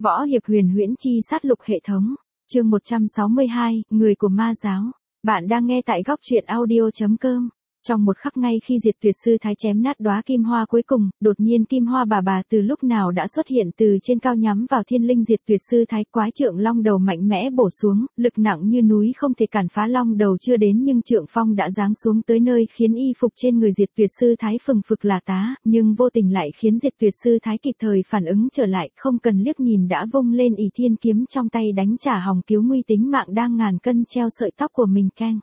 Võ hiệp huyền huyễn chi sát lục hệ thống. Chương 162, người của ma giáo. Bạn đang nghe tại góc truyện audio.com. Trong một khắc ngay khi Diệt Tuyệt Sư Thái chém nát đóa kim hoa cuối cùng, đột nhiên kim hoa bà từ lúc nào đã xuất hiện từ trên cao nhắm vào thiên linh Diệt Tuyệt Sư Thái. Quái trượng long đầu mạnh mẽ bổ xuống, lực nặng như núi không thể cản phá. Long đầu chưa đến nhưng trượng phong đã giáng xuống tới nơi khiến y phục trên người Diệt Tuyệt Sư Thái phừng phực lả tá, nhưng vô tình lại khiến Diệt Tuyệt Sư Thái kịp thời phản ứng trở lại, không cần liếc nhìn đã vung lên ỷ thiên kiếm trong tay đánh trả hòng cứu nguy tính mạng đang ngàn cân treo sợi tóc của mình. Keng.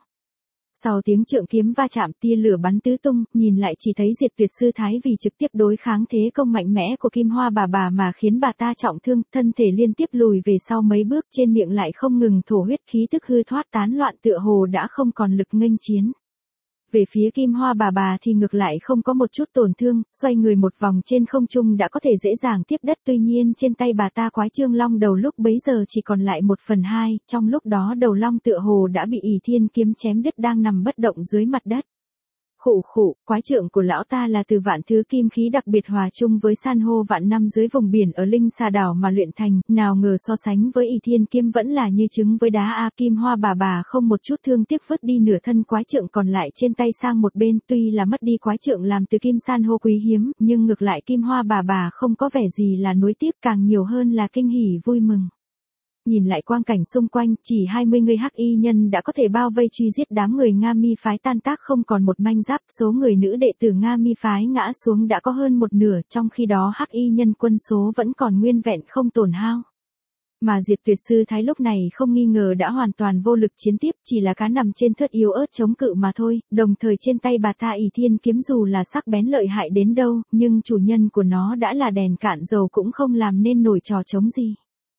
Sau tiếng trượng kiếm va chạm, tia lửa bắn tứ tung, nhìn lại chỉ thấy Diệt Tuyệt Sư Thái vì trực tiếp đối kháng thế công mạnh mẽ của kim hoa bà mà khiến bà ta trọng thương, thân thể liên tiếp lùi về sau mấy bước, trên miệng lại không ngừng thổ huyết, khí tức hư thoát tán loạn tựa hồ đã không còn lực nghênh chiến. Về phía kim hoa bà thì ngược lại không có một chút tổn thương, xoay người một vòng trên không trung đã có thể dễ dàng tiếp đất. Tuy nhiên trên tay bà ta quái trương long đầu lúc bấy giờ chỉ còn lại 1/2, trong lúc đó đầu long tựa hồ đã bị ỷ thiên kiếm chém đứt đang nằm bất động dưới mặt đất. Khụ khụ, quái trượng của lão ta là từ vạn thứ kim khí đặc biệt hòa chung với san hô vạn năm dưới vùng biển ở Linh Xà đảo mà luyện thành, nào ngờ so sánh với ỷ thiên kiếm vẫn là như trứng với đá. Kim hoa bà không một chút thương tiếc vứt đi nửa thân quái trượng còn lại trên tay sang một bên. Tuy là mất đi quái trượng làm từ kim san hô quý hiếm, nhưng ngược lại kim hoa bà không có vẻ gì là nuối tiếc, càng nhiều hơn là kinh hỉ vui mừng. Nhìn lại quang cảnh xung quanh, chỉ 20 người hắc y nhân đã có thể bao vây truy giết đám người Nga Mi phái, tan tác không còn một manh giáp. Số người nữ đệ tử Nga Mi phái ngã xuống đã có hơn một nửa, trong khi đó hắc y nhân quân số vẫn còn nguyên vẹn không tổn hao. Mà Diệt Tuyệt Sư Thái lúc này không nghi ngờ đã hoàn toàn vô lực chiến tiếp, chỉ là cá nằm trên thớt yếu ớt chống cự mà thôi. Đồng thời trên tay bà ta ỷ thiên kiếm dù là sắc bén lợi hại đến đâu, nhưng chủ nhân của nó đã là đèn cạn dầu cũng không làm nên nổi trò trống gì.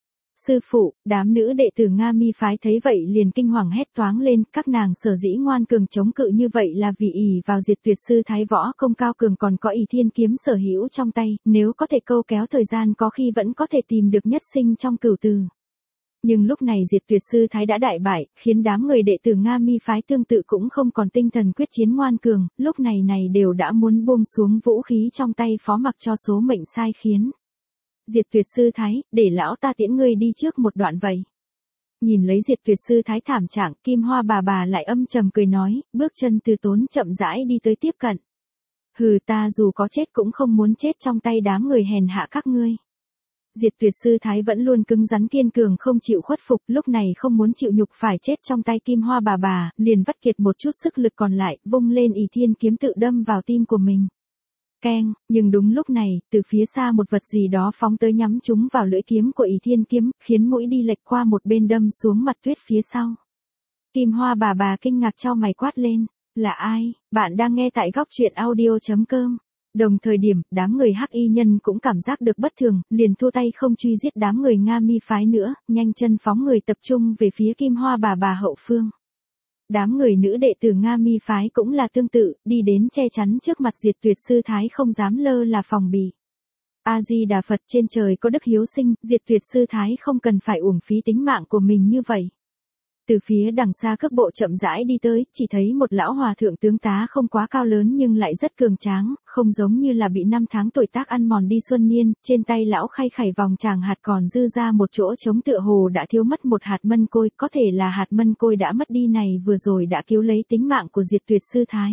Sư phụ, đám nữ đệ tử Nga Mi phái thấy vậy liền kinh hoàng hét toáng lên, các nàng sở dĩ ngoan cường chống cự như vậy là vì ỷ vào Diệt Tuyệt Sư Thái võ công cao cường còn có ỷ thiên kiếm sở hữu trong tay, nếu có thể câu kéo thời gian có khi vẫn có thể tìm được nhất sinh trong cửu tử. Nhưng lúc này Diệt Tuyệt Sư Thái đã đại bại, khiến đám người đệ tử Nga Mi phái tương tự cũng không còn tinh thần quyết chiến ngoan cường, lúc này đều đã muốn buông xuống vũ khí trong tay phó mặc cho số mệnh sai khiến. Diệt Tuyệt Sư Thái, để lão ta tiễn ngươi đi trước một đoạn vậy. Nhìn lấy Diệt Tuyệt Sư Thái thảm trạng, kim hoa bà lại âm trầm cười nói, bước chân từ tốn chậm rãi đi tới tiếp cận. Hừ, ta dù có chết cũng không muốn chết trong tay đám người hèn hạ các ngươi. Diệt Tuyệt Sư Thái vẫn luôn cứng rắn kiên cường không chịu khuất phục, lúc này không muốn chịu nhục phải chết trong tay kim hoa bà, liền vắt kiệt một chút sức lực còn lại, vung lên ỷ thiên kiếm tự đâm vào tim của mình. Keng, nhưng đúng lúc này, từ phía xa một vật gì đó phóng tới nhắm trúng vào lưỡi kiếm của ỷ thiên kiếm, khiến mũi đi lệch qua một bên đâm xuống mặt tuyết phía sau. Kim hoa bà kinh ngạc chau mày quát lên, là ai? Bạn đang nghe tại góc truyện audio.com. Đồng thời điểm, đám người hắc y nhân cũng cảm giác được bất thường, liền thua tay không truy giết đám người Nga Mi phái nữa, nhanh chân phóng người tập trung về phía kim hoa bà hậu phương. Đám người nữ đệ tử Nga Mi phái cũng là tương tự, đi đến che chắn trước mặt Diệt Tuyệt Sư Thái không dám lơ là phòng bị. A-di Đà Phật, trên trời có đức hiếu sinh, Diệt Tuyệt Sư Thái không cần phải uổng phí tính mạng của mình như vậy. Từ phía đằng xa cước bộ chậm rãi đi tới, chỉ thấy một lão hòa thượng tướng tá không quá cao lớn nhưng lại rất cường tráng, không giống như là bị 5 tháng tuổi tác ăn mòn đi xuân niên, trên tay lão khay khảy vòng tràng hạt còn dư ra một chỗ trống tựa hồ đã thiếu mất một hạt mân côi, có thể là hạt mân côi đã mất đi này vừa rồi đã cứu lấy tính mạng của Diệt Tuyệt Sư Thái.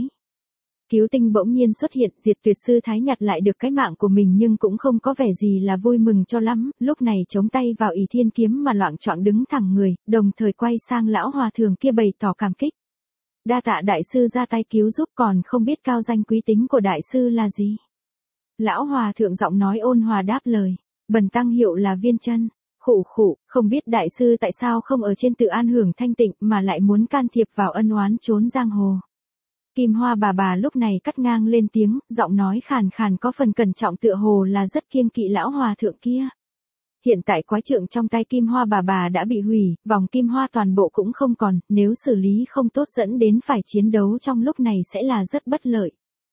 Cứu tinh bỗng nhiên xuất hiện, Diệt Tuyệt Sư Thái nhặt lại được cái mạng của mình nhưng cũng không có vẻ gì là vui mừng cho lắm, lúc này chống tay vào ỷ thiên kiếm mà loạng choạng đứng thẳng người, đồng thời quay sang lão hòa thượng kia bày tỏ cảm kích. Đa tạ đại sư ra tay cứu giúp, còn không biết cao danh quý tính của đại sư là gì? Lão hòa thượng giọng nói ôn hòa đáp lời, bần tăng hiệu là Viên Chân. Khụ khụ, không biết đại sư tại sao không ở trên tự an hưởng thanh tịnh mà lại muốn can thiệp vào ân oán trốn giang hồ. Kim hoa bà lúc này cắt ngang lên tiếng, giọng nói khàn khàn có phần cẩn trọng tựa hồ là rất kiêng kỵ lão hòa thượng kia. Hiện tại quái trượng trong tay kim hoa bà đã bị hủy, vòng kim hoa toàn bộ cũng không còn, nếu xử lý không tốt dẫn đến phải chiến đấu trong lúc này sẽ là rất bất lợi.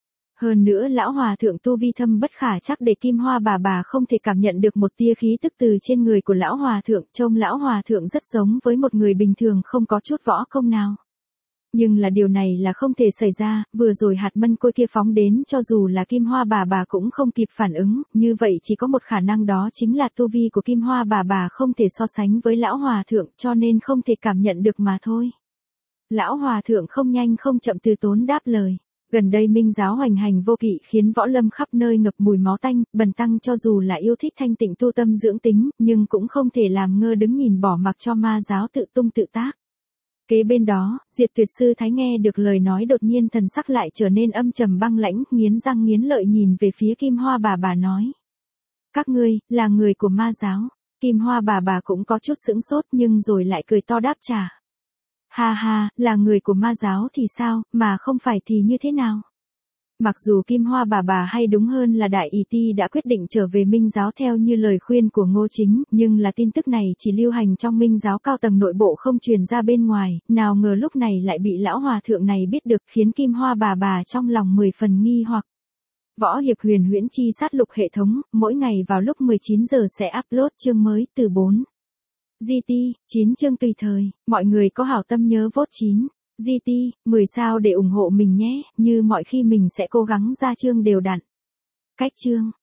Hơn nữa lão hòa thượng tu vi thâm bất khả chắc để kim hoa bà không thể cảm nhận được một tia khí tức từ trên người của lão hòa thượng, trông lão hòa thượng rất giống với một người bình thường không có chút võ công nào. Nhưng là điều này là không thể xảy ra, vừa rồi hạt mân côi kia phóng đến cho dù là Kim Hoa bà cũng không kịp phản ứng, như vậy chỉ có một khả năng đó chính là tu vi của Kim Hoa bà không thể so sánh với lão hòa thượng cho nên không thể cảm nhận được mà thôi. Lão hòa thượng không nhanh không chậm từ tốn đáp lời. Gần đây minh giáo hoành hành vô kỵ khiến võ lâm khắp nơi ngập mùi máu tanh, bần tăng cho dù là yêu thích thanh tịnh tu tâm dưỡng tính, nhưng cũng không thể làm ngơ đứng nhìn bỏ mặc cho ma giáo tự tung tự tác. Kế bên đó, Diệt Tuyệt Sư Thái nghe được lời nói đột nhiên thần sắc lại trở nên âm trầm băng lãnh, nghiến răng nghiến lợi nhìn về phía Kim Hoa bà nói. Các ngươi, là người của ma giáo. Kim Hoa bà cũng có chút sững sốt nhưng rồi lại cười to đáp trả. Ha ha, là người của ma giáo thì sao, mà không phải thì như thế nào? Mặc dù Kim Hoa bà hay đúng hơn là Đại Ý Ti đã quyết định trở về Minh giáo theo như lời khuyên của Ngô Chính, nhưng là tin tức này chỉ lưu hành trong Minh giáo cao tầng nội bộ không truyền ra bên ngoài, nào ngờ lúc này lại bị lão hòa thượng này biết được khiến Kim Hoa bà trong lòng 10 phần nghi hoặc. Võ Hiệp Huyền Huyễn Chi Sát Lục hệ thống, mỗi ngày vào lúc 19 giờ sẽ upload chương mới từ 4. GT, 9 chương tùy thời, mọi người có hảo tâm nhớ vote 9. GT, 10 sao để ủng hộ mình nhé, như mọi khi mình sẽ cố gắng ra chương đều đặn. Cách chương